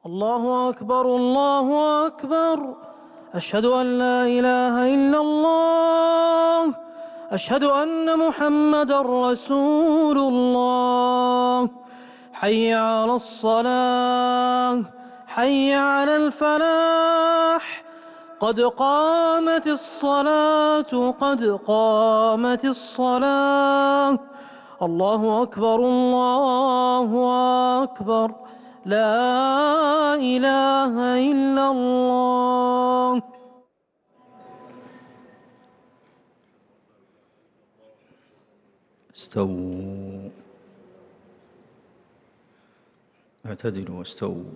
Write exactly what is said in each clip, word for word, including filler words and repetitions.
الله أكبر الله أكبر. أشهد أن لا إله إلا الله. أشهد أن محمدًا رسول الله. حي على الصلاة حي على الفلاح. قد قامت الصلاة قد قامت الصلاة. الله أكبر الله أكبر. لا إله إلا الله. استووا، اعتدلوا واستووا.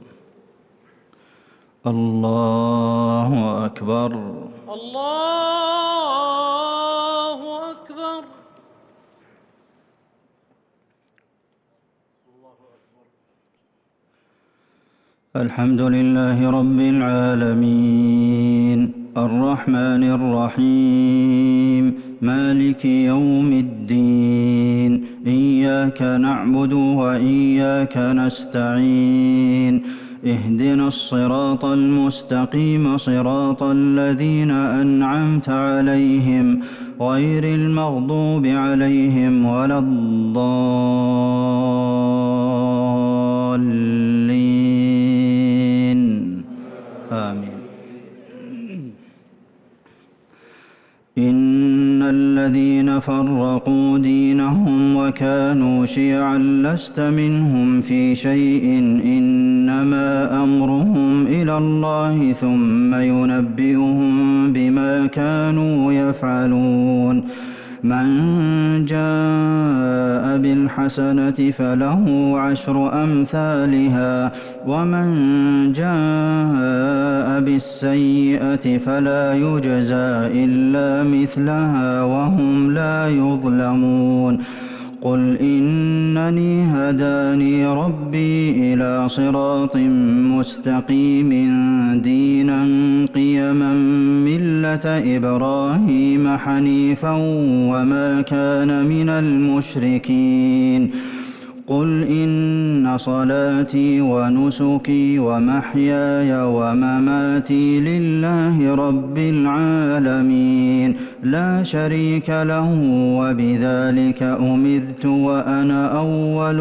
الله أكبر الله أكبر. الحمد لله رب العالمين الرحمن الرحيم مالك يوم الدين. إياك نعبد وإياك نستعين. اهدنا الصراط المستقيم صراط الذين أنعمت عليهم غير المغضوب عليهم ولا الضالين. آمين. إن الذين فرقوا دينهم وكانوا شيعا لست منهم في شيء إنما أمرهم إلى الله ثم ينبئهم بما كانوا يفعلون. من جاء بالحسنة فله عشر أمثالها ومن جاء بالسيئة فلا يجزى إلا مثلها وهم لا يظلمون. قل إنني هداني ربي إلى صراط مستقيم دينا قيما ملة إبراهيم حنيفا وما كان من المشركين. قل إن صلاتي ونسكي ومحياي ومماتي لله رب العالمين لا شريك له وبذلك أمرت وأنا أول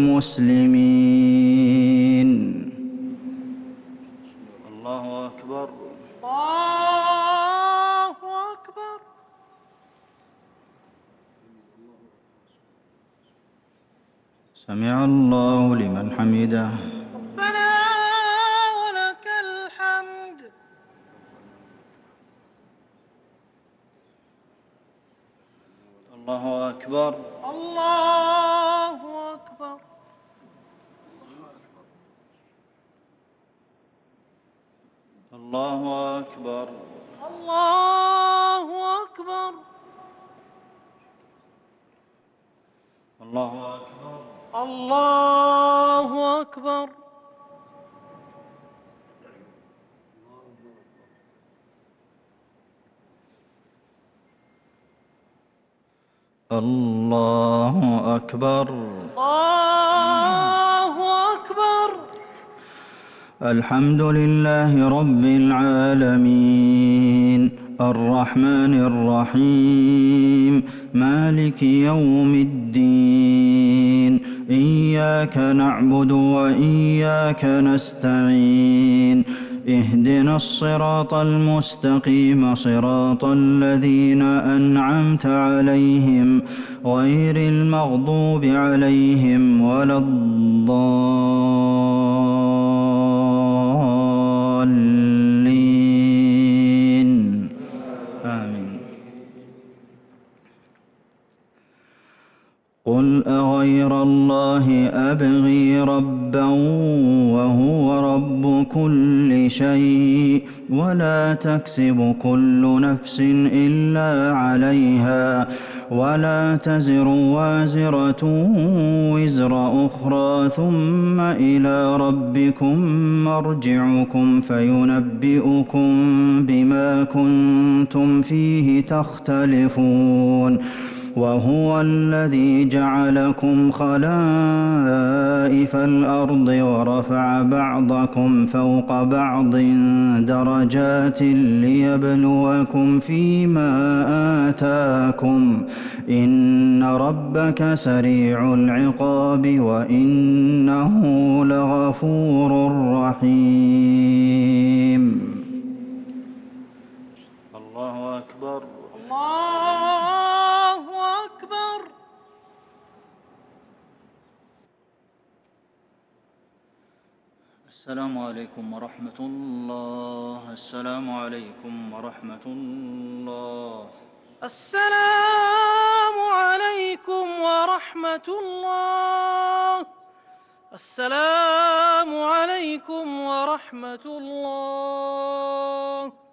المسلمين. الله أكبر الله أكبر. سمع الله لمن حمده. ربنا ولك الحمد. الله أكبر الله أكبر. الله أكبر الله أكبر. الله أكبر الله أكبر. الله أكبر. الله أكبر. الحمد لله رب العالمين الرحمن الرحيم مالك يوم الدين. إياك نعبد وإياك نستعين. اهدنا الصراط المستقيم صراط الذين أنعمت عليهم غير المغضوب عليهم ولا الضالين. آمين. قل أغير الله أبغي ربا وهو رب كل شيء ولا تكسب كل نفس إلا عليها ولا تزر وازرة وزر أخرى ثم إلى ربكم مرجعكم فينبئكم بما كنتم فيه تختلفون. وهو الذي جعلكم خلائف الأرض ورفع بعضكم فوق بعض درجات ليبلوكم فيما آتاكم إن ربك سريع العقاب وإنه لغفور رحيم. الله أكبر. الله أكبر. السلام عليكم ورحمة الله. السلام عليكم ورحمة الله. السلام عليكم ورحمة الله. السلام عليكم ورحمة الله.